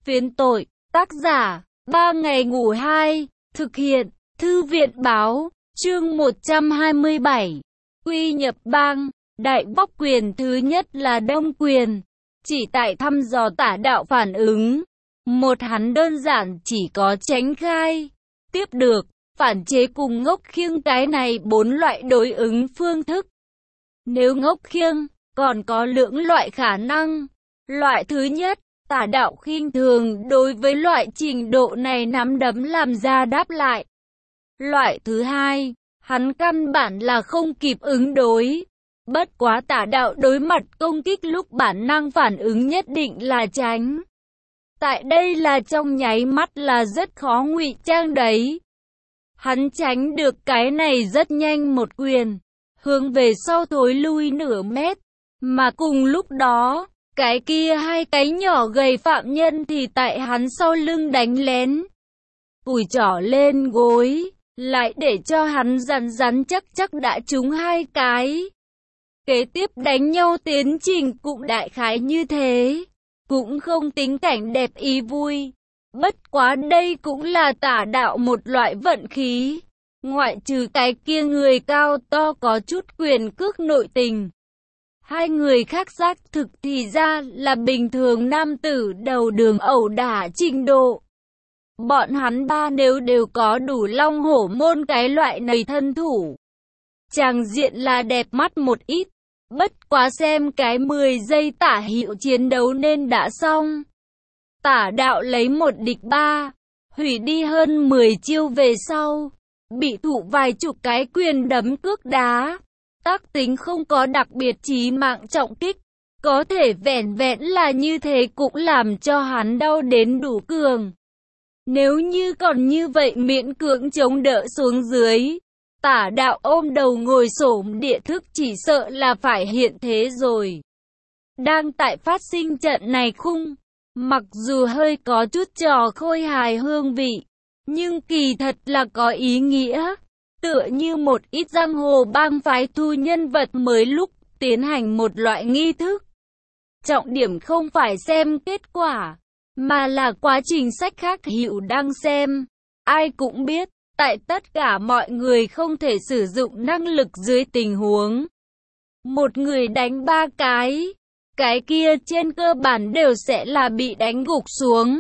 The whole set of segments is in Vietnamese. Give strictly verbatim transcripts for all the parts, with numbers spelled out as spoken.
Phiến tội, tác giả, ba ngày ngủ hai, thực hiện, Thư viện Báo, chương một trăm hai mươi bảy. Quy nhập bang, đại bóc quyền thứ nhất là Đông Quyền. Chỉ tại thăm dò tả đạo phản ứng. Một, hắn đơn giản chỉ có tránh khai, tiếp được, phản chế cùng ngốc khiêng cái này bốn loại đối ứng phương thức. Nếu ngốc khiêng, còn có lưỡng loại khả năng. Loại thứ nhất, tả đạo khinh thường đối với loại trình độ này nắm đấm làm ra đáp lại. Loại thứ hai, hắn căn bản là không kịp ứng đối. Bất quá tả đạo đối mặt công kích lúc bản năng phản ứng nhất định là tránh. Tại đây là trong nháy mắt là rất khó ngụy trang đấy. Hắn tránh được cái này rất nhanh một quyền, hướng về sau thối lui nửa mét. Mà cùng lúc đó, cái kia hai cái nhỏ gầy phạm nhân thì tại hắn sau lưng đánh lén. Cùi trỏ lên gối, lại để cho hắn rắn rắn chắc chắc đã trúng hai cái. Kế tiếp đánh nhau tiến trình cũng đại khái như thế. Cũng không tính cảnh đẹp ý vui. Bất quá đây cũng là tả đạo một loại vận khí. Ngoại trừ cái kia người cao to có chút quyền cước nội tình. Hai người khác xác thực thì ra là bình thường nam tử đầu đường ẩu đả trình độ. Bọn hắn ba nếu đều có đủ long hổ môn cái loại này thân thủ. Tràng diện là đẹp mắt một ít. Bất quá xem cái mười giây tả hiệu chiến đấu nên đã xong. Tả đạo lấy một địch ba, hủy đi hơn mười chiêu về sau. Bị thụ vài chục cái quyền đấm cước đá. Tác tính không có đặc biệt chí mạng trọng kích. Có thể vẻn vẹn là như thế cũng làm cho hắn đau đến đủ cường. Nếu như còn như vậy miễn cưỡng chống đỡ xuống dưới. Tả đạo ôm đầu ngồi xổm địa thức chỉ sợ là phải hiện thế rồi. Đang tại phát sinh trận này khung. Mặc dù hơi có chút trò khôi hài hương vị. Nhưng kỳ thật là có ý nghĩa. Tựa như một ít giang hồ bang phái thu nhân vật mới lúc tiến hành một loại nghi thức. Trọng điểm không phải xem kết quả, mà là quá trình sách khác hiệu đang xem. Ai cũng biết, tại tất cả mọi người không thể sử dụng năng lực dưới tình huống. Một người đánh ba cái, cái kia trên cơ bản đều sẽ là bị đánh gục xuống.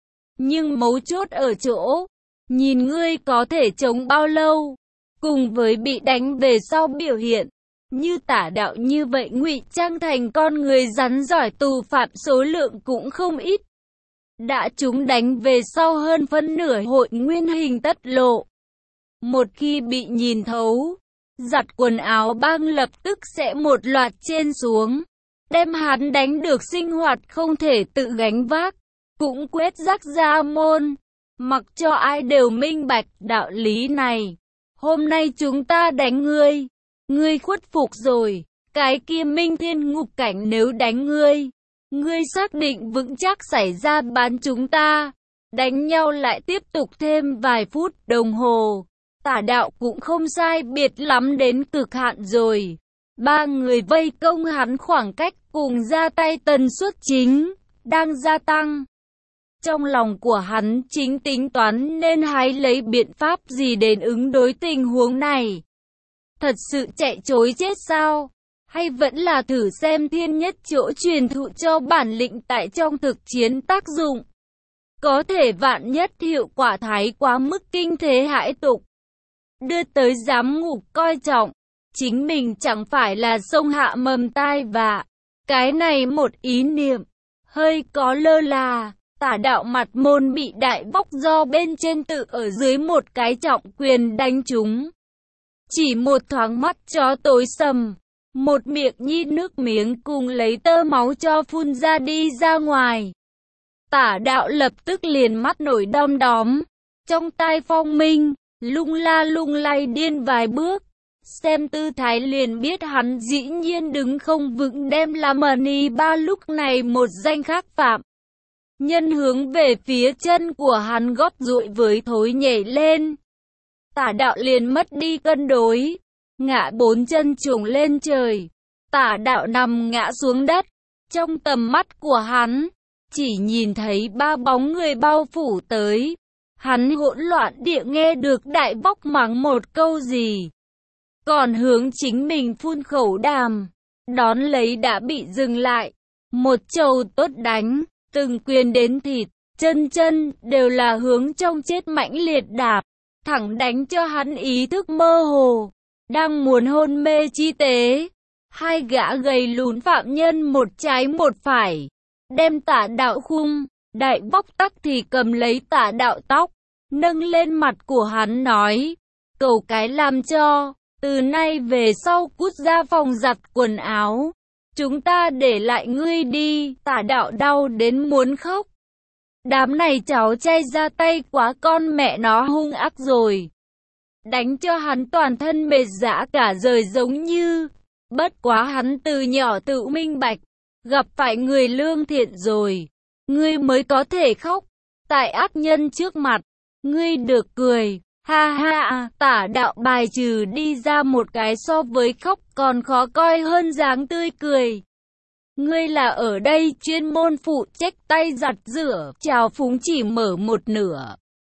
Nhưng mấu chốt ở chỗ, nhìn ngươi có thể chống bao lâu. Cùng với bị đánh về sau biểu hiện, như tả đạo như vậy ngụy trang thành con người rắn giỏi tù phạm số lượng cũng không ít. Đã chúng đánh về sau hơn phân nửa hội nguyên hình tất lộ. Một khi bị nhìn thấu, giặt quần áo bang lập tức sẽ một loạt trên xuống. Đem hắn đánh được sinh hoạt không thể tự gánh vác, cũng quét rác ra môn. Mặc cho ai đều minh bạch đạo lý này. Hôm nay chúng ta đánh ngươi, ngươi khuất phục rồi, cái kia minh thiên ngục cảnh nếu đánh ngươi, ngươi xác định vững chắc xảy ra bán chúng ta. Đánh nhau lại tiếp tục thêm vài phút đồng hồ, tả đạo cũng không sai biệt lắm đến cực hạn rồi. Ba người vây công hắn khoảng cách cùng ra tay tần suất chính, đang gia tăng. Trong lòng của hắn chính tính toán nên hái lấy biện pháp gì đến ứng đối tình huống này. Thật sự chạy chối chết sao? Hay vẫn là thử xem thiên nhất chỗ truyền thụ cho bản lĩnh tại trong thực chiến tác dụng? Có thể vạn nhất hiệu quả thái quá mức kinh thế hãi tục. Đưa tới giám ngục coi trọng. Chính mình chẳng phải là xông hạ mầm tai vạ. Cái này một ý niệm. Hơi có lơ là. Tả đạo mặt môn bị đại bóc do bên trên tự ở dưới một cái trọng quyền đánh trúng. Chỉ một thoáng mắt chó tối sầm, một miệng nhi nước miếng cùng lấy tơ máu cho phun ra đi ra ngoài. Tả đạo lập tức liền mắt nổi đom đóm, trong tai phong minh, lung la lung lay điên vài bước. Xem tư thái liền biết hắn dĩ nhiên đứng không vững, đem làm mani ba lúc này một danh khác phạm. Nhân hướng về phía chân của hắn gót duỗi với thối nhảy lên. Tả đạo liền mất đi cân đối, ngã bốn chân trùng lên trời. Tả đạo nằm ngã xuống đất. Trong tầm mắt của hắn, chỉ nhìn thấy ba bóng người bao phủ tới. Hắn hỗn loạn địa nghe được đại bóc mắng một câu gì, còn hướng chính mình phun khẩu đàm, đón lấy đã bị dừng lại. Một trầu tốt đánh, từng quyền đến thịt, chân chân đều là hướng trong chết mãnh liệt đạp, thẳng đánh cho hắn ý thức mơ hồ, đang muốn hôn mê chi tế. Hai gã gầy lún phạm nhân một trái một phải, đem Tả Đạo khung, đại bóc tắc thì cầm lấy Tả Đạo tóc, nâng lên mặt của hắn nói, cầu cái làm cho, từ nay về sau cút ra phòng giặt quần áo, chúng ta để lại ngươi đi. Tả Đạo đau đến muốn khóc. Đám này cháu trai ra tay quá con mẹ nó hung ác rồi, đánh cho hắn toàn thân mệt rã cả rời giống như. Bất quá hắn từ nhỏ tự minh bạch, gặp phải người lương thiện rồi, ngươi mới có thể khóc. Tại ác nhân trước mặt, ngươi được cười, ha ha. Tả Đạo bài trừ đi ra một cái so với khóc còn khó coi hơn dáng tươi cười. Ngươi là ở đây chuyên môn phụ trách tay giặt rửa, trào phúng chỉ mở một nửa.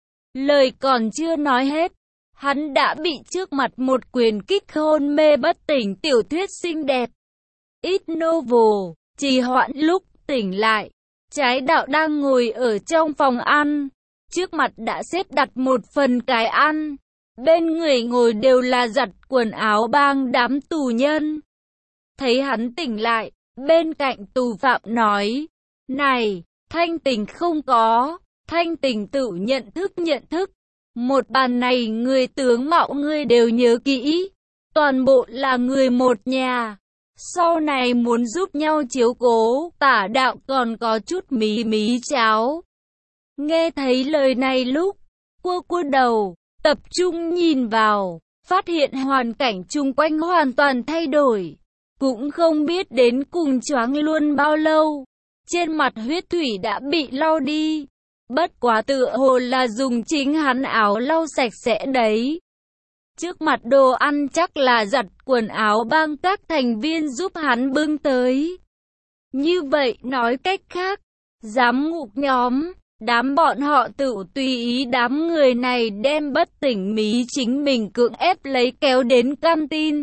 Lời còn chưa nói hết, hắn đã bị trước mặt một quyền kích hôn mê bất tỉnh. Tiểu thuyết xinh đẹp. Ít novel, trì hoãn lúc tỉnh lại. Trái Đạo đang ngồi ở trong phòng ăn. Trước mặt đã xếp đặt một phần cái ăn. Bên người ngồi đều là giặt quần áo bang đám tù nhân. Thấy hắn tỉnh lại, bên cạnh tù phạm nói, này, thanh tình không có. Thanh tình tự nhận thức nhận thức. Một bàn này người tướng mạo ngươi đều nhớ kỹ, toàn bộ là người một nhà, sau này muốn giúp nhau chiếu cố. Tả Đạo còn có chút mí mí cháo. Nghe thấy lời này lúc cua cua đầu, tập trung nhìn vào, phát hiện hoàn cảnh chung quanh hoàn toàn thay đổi, cũng không biết đến cùng choáng luôn bao lâu, trên mặt huyết thủy đã bị lau đi. Bất quá tựa hồ là dùng chính hắn áo lau sạch sẽ đấy. Trước mặt đồ ăn chắc là giặt quần áo bang các thành viên giúp hắn bưng tới. Như vậy nói cách khác, giám ngục nhóm, đám bọn họ tự tùy ý đám người này đem bất tỉnh mí chính mình cưỡng ép lấy kéo đến canteen.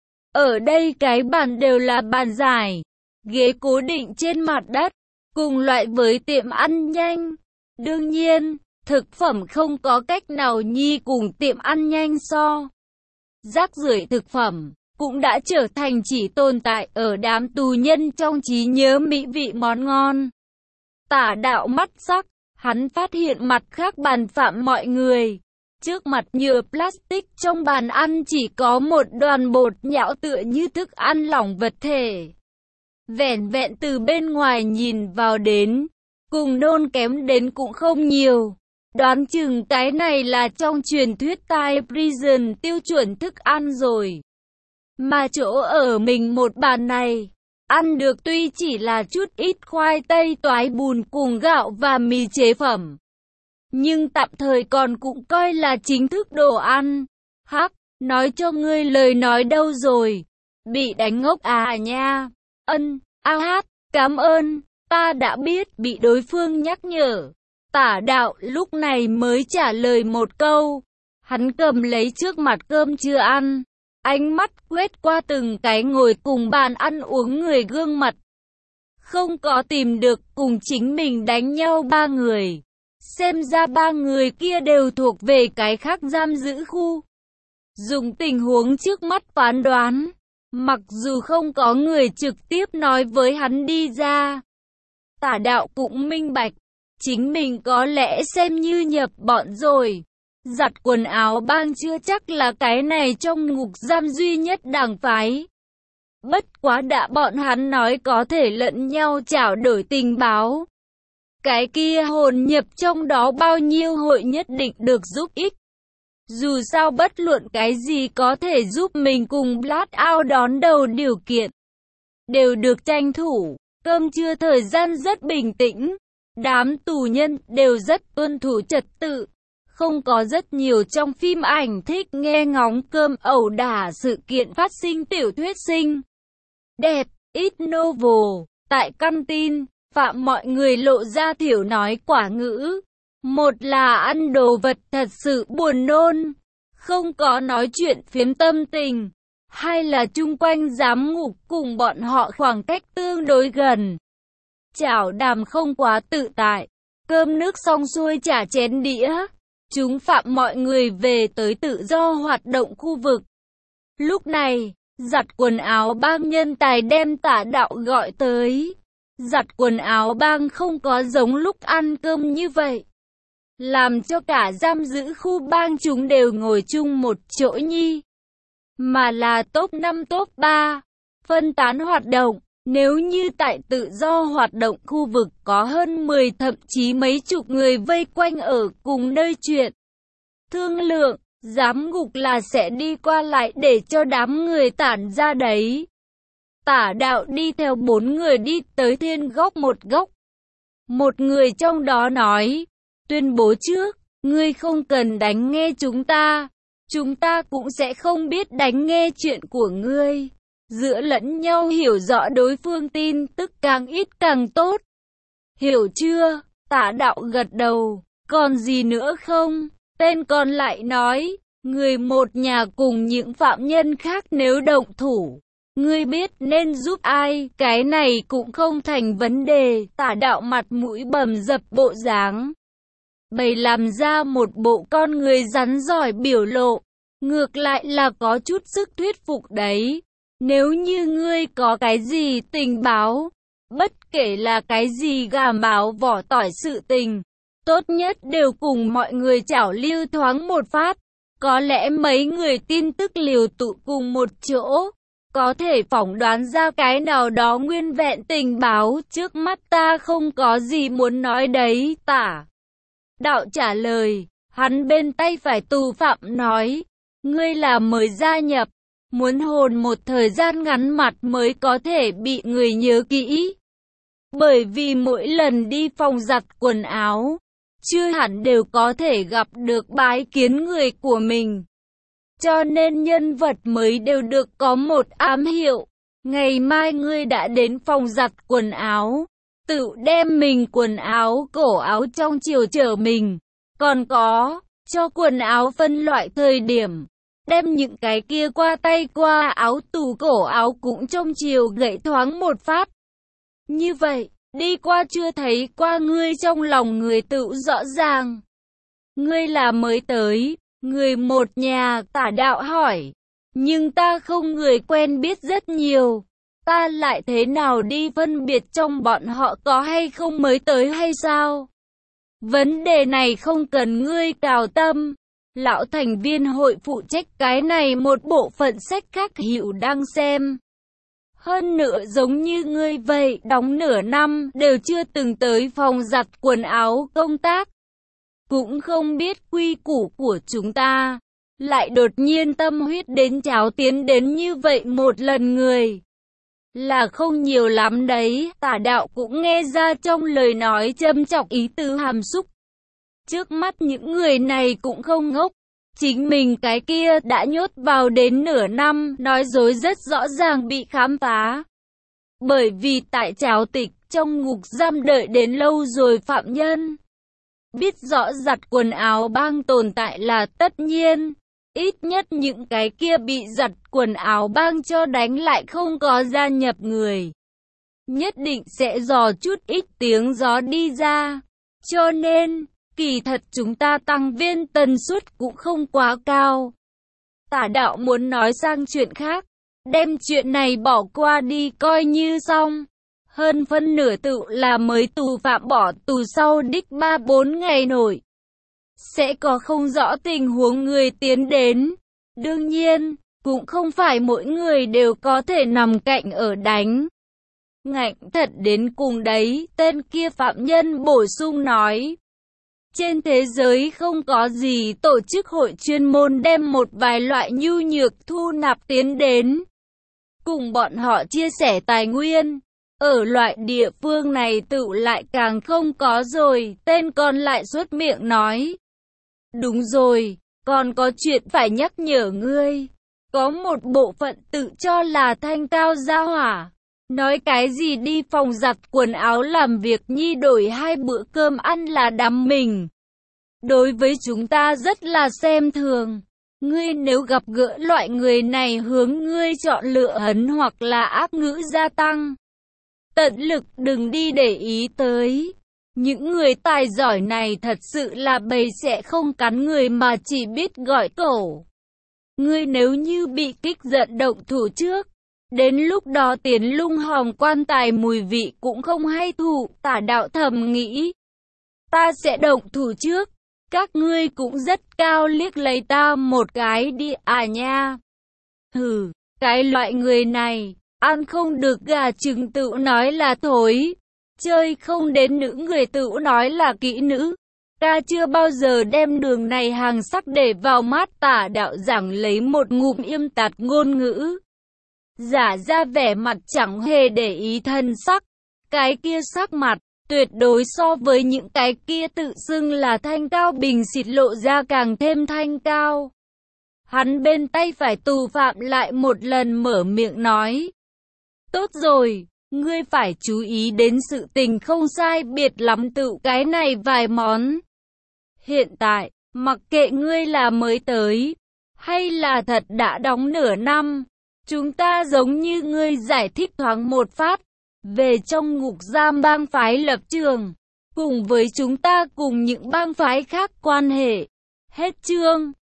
Ở đây cái bàn đều là bàn dài, ghế cố định trên mặt đất, cùng loại với tiệm ăn nhanh. Đương nhiên, thực phẩm không có cách nào nhi cùng tiệm ăn nhanh so. Rác rưởi thực phẩm cũng đã trở thành chỉ tồn tại ở đám tù nhân trong trí nhớ mỹ vị món ngon. Tả Đạo mắt sắc, hắn phát hiện mặt khác bàn phạm mọi người. Trước mặt nhựa plastic trong bàn ăn chỉ có một đoàn bột nhão tựa như thức ăn lỏng vật thể. Vẻn vẹn từ bên ngoài nhìn vào đến, cùng nôn kém đến cũng không nhiều. Đoán chừng cái này là trong truyền thuyết Thai Prison tiêu chuẩn thức ăn rồi. Mà chỗ ở mình một bàn này, ăn được tuy chỉ là chút ít khoai tây toái bùn cùng gạo và mì chế phẩm, nhưng tạm thời còn cũng coi là chính thức đồ ăn. Hắc, nói cho ngươi lời nói đâu rồi? Bị đánh ngốc à nha? Ân, a hát, cảm ơn, ta đã biết. Bị đối phương nhắc nhở, Tả Đạo lúc này mới trả lời một câu. Hắn cầm lấy trước mặt cơm chưa ăn, ánh mắt quét qua từng cái ngồi cùng bàn ăn uống người gương mặt. Không có tìm được cùng chính mình đánh nhau ba người. Xem ra ba người kia đều thuộc về cái khác giam giữ khu. Dùng tình huống trước mắt phán đoán, mặc dù không có người trực tiếp nói với hắn đi ra, Tả Đạo cũng minh bạch, chính mình có lẽ xem như nhập bọn rồi. Giặt quần áo bang chưa chắc là cái này trong ngục giam duy nhất đảng phái. Bất quá đã bọn hắn nói có thể lẫn nhau trao đổi tình báo. Cái kia hồn nhập trong đó bao nhiêu hội nhất định được giúp ích. Dù sao bất luận cái gì có thể giúp mình cùng Blackout đón đầu điều kiện, đều được tranh thủ. Cơm trưa thời gian rất bình tĩnh. Đám tù nhân đều rất tuân thủ trật tự. Không có rất nhiều trong phim ảnh thích nghe ngóng cơm ẩu đả sự kiện phát sinh tiểu thuyết xinh đẹp, ít novel. Tại canteen, Phạm mọi người lộ ra thiểu nói quả ngữ. Một là ăn đồ vật thật sự buồn nôn, không có nói chuyện phiếm tâm tình. Hai là chung quanh giám ngục cùng bọn họ khoảng cách tương đối gần. Chảo đàm không quá tự tại. Cơm nước xong xuôi trả chén đĩa. Chúng phạm mọi người về tới tự do hoạt động khu vực. Lúc này, giặt quần áo bang nhân tài đem Tả Đạo gọi tới. Giặt quần áo bang không có giống lúc ăn cơm như vậy. Làm cho cả giam giữ khu bang chúng đều ngồi chung một chỗ nhi. Mà là top năm top ba, phân tán hoạt động. Nếu như tại tự do hoạt động khu vực có hơn mười thậm chí mấy chục người vây quanh ở cùng nơi chuyện thương lượng, giám ngục là sẽ đi qua lại để cho đám người tản ra đấy. Tả Đạo đi theo bốn người đi tới thiên góc một góc. Một người trong đó nói, tuyên bố trước, ngươi không cần đánh nghe chúng ta, chúng ta cũng sẽ không biết đánh nghe chuyện của ngươi. Giữa lẫn nhau hiểu rõ đối phương tin tức càng ít càng tốt. Hiểu chưa? Tả Đạo gật đầu. Còn gì nữa không? Tên còn lại nói, người một nhà cùng những phạm nhân khác nếu động thủ, ngươi biết nên giúp ai, cái này cũng không thành vấn đề. Tả Đạo mặt mũi bầm dập bộ dáng, bày làm ra một bộ con người rắn giỏi biểu lộ, ngược lại là có chút sức thuyết phục đấy. Nếu như ngươi có cái gì tình báo, bất kể là cái gì gà báo vỏ tỏi sự tình, tốt nhất đều cùng mọi người chảo lưu thoáng một phát. Có lẽ mấy người tin tức liều tụ cùng một chỗ, có thể phỏng đoán ra cái nào đó nguyên vẹn tình báo. Trước mắt ta không có gì muốn nói đấy. Tả Đạo trả lời. Hắn bên tay phải tù phạm nói, ngươi là mới gia nhập, muốn hồn một thời gian ngắn mặt mới có thể bị người nhớ kỹ. Bởi vì mỗi lần đi phòng giặt quần áo, chưa hẳn đều có thể gặp được bái kiến người của mình. Cho nên nhân vật mới đều được có một ám hiệu. Ngày mai ngươi đã đến phòng giặt quần áo, tự đem mình quần áo cổ áo trong chiều chở mình. Còn có, cho quần áo phân loại thời điểm, đem những cái kia qua tay qua áo tù cổ áo cũng trong chiều gậy thoáng một phát. Như vậy, đi qua chưa thấy qua ngươi trong lòng người tự rõ ràng. Ngươi là mới tới, người một nhà. Tả Đạo hỏi, nhưng ta không người quen biết rất nhiều, ta lại thế nào đi phân biệt trong bọn họ có hay không mới tới hay sao? Vấn đề này không cần ngươi cào tâm. Lão thành viên hội phụ trách cái này một bộ phận sách khác hiệu đang xem. Hơn nữa giống như ngươi vậy, đóng nửa năm, đều chưa từng tới phòng giặt quần áo công tác. Cũng không biết quy củ của chúng ta. Lại đột nhiên tâm huyết đến cháo tiến đến như vậy một lần người. Là không nhiều lắm đấy. Tả Đạo cũng nghe ra trong lời nói châm chọc ý tứ hàm xúc. Trước mắt những người này cũng không ngốc. Chính mình cái kia đã nhốt vào đến nửa năm, nói dối rất rõ ràng bị khám phá. Bởi vì tại tráo tịch, trong ngục giam đợi đến lâu rồi phạm nhân. Biết rõ giặt quần áo bang tồn tại là tất nhiên. Ít nhất những cái kia bị giặt quần áo bang cho đánh lại không có gia nhập người. Nhất định sẽ dò chút ít tiếng gió đi ra. Cho nên, kỳ thật chúng ta tăng viên tần suất cũng không quá cao. Tả Đạo muốn nói sang chuyện khác, đem chuyện này bỏ qua đi coi như xong. Hơn phân nửa tự là mới tù phạm bỏ tù sau đích ba bốn ngày nổi. Sẽ có không rõ tình huống người tiến đến. Đương nhiên, cũng không phải mỗi người đều có thể nằm cạnh ở đánh. Ngạnh thật đến cùng đấy, tên kia phạm nhân bổ sung nói. Trên thế giới không có gì tổ chức hội chuyên môn đem một vài loại nhu nhược thu nạp tiến đến, cùng bọn họ chia sẻ tài nguyên. Ở loại địa phương này tự lại càng không có rồi. Tên còn lại xuất miệng nói. Đúng rồi, còn có chuyện phải nhắc nhở ngươi. Có một bộ phận tự cho là thanh cao gia hỏa, Nói cái gì đi phòng giặt quần áo làm việc nhi đổi hai bữa cơm ăn là đắm mình. Đối với chúng ta rất là xem thường. Ngươi nếu gặp gỡ loại người này hướng ngươi chọn lựa hấn hoặc là ác ngữ gia tăng. Tận lực đừng đi để ý tới. Những người tài giỏi này thật sự là bầy sẽ không cắn người mà chỉ biết gọi cổ. Ngươi nếu như bị kích giận động thủ trước, đến lúc đó tiến lung hòm quan tài mùi vị cũng không hay thụ. Tả đạo thầm nghĩ, ta sẽ động thủ trước, các ngươi cũng rất cao liếc lấy ta một cái đi à nha. Hừ, cái loại người này, ăn không được gà trứng tự nói là thối, chơi không đến nữ người tự nói là kỹ nữ. Ta chưa bao giờ đem đường này hàng sắc để vào mắt. Tả đạo giảng lấy một ngụm yêm tạt ngôn ngữ, giả ra vẻ mặt chẳng hề để ý thân sắc. Cái kia sắc mặt, tuyệt đối so với những cái kia tự xưng là thanh cao bình xịt lộ ra càng thêm thanh cao. Hắn bên tay phải tù phạm lại một lần mở miệng nói. Tốt rồi, ngươi phải chú ý đến sự tình không sai biệt lắm tự cái này vài món. Hiện tại, mặc kệ ngươi là mới tới, hay là thật đã đóng nửa năm, chúng ta giống như ngươi giải thích thoáng một phát, về trong ngục giam bang phái lập trường, cùng với chúng ta cùng những bang phái khác quan hệ. Hết chương.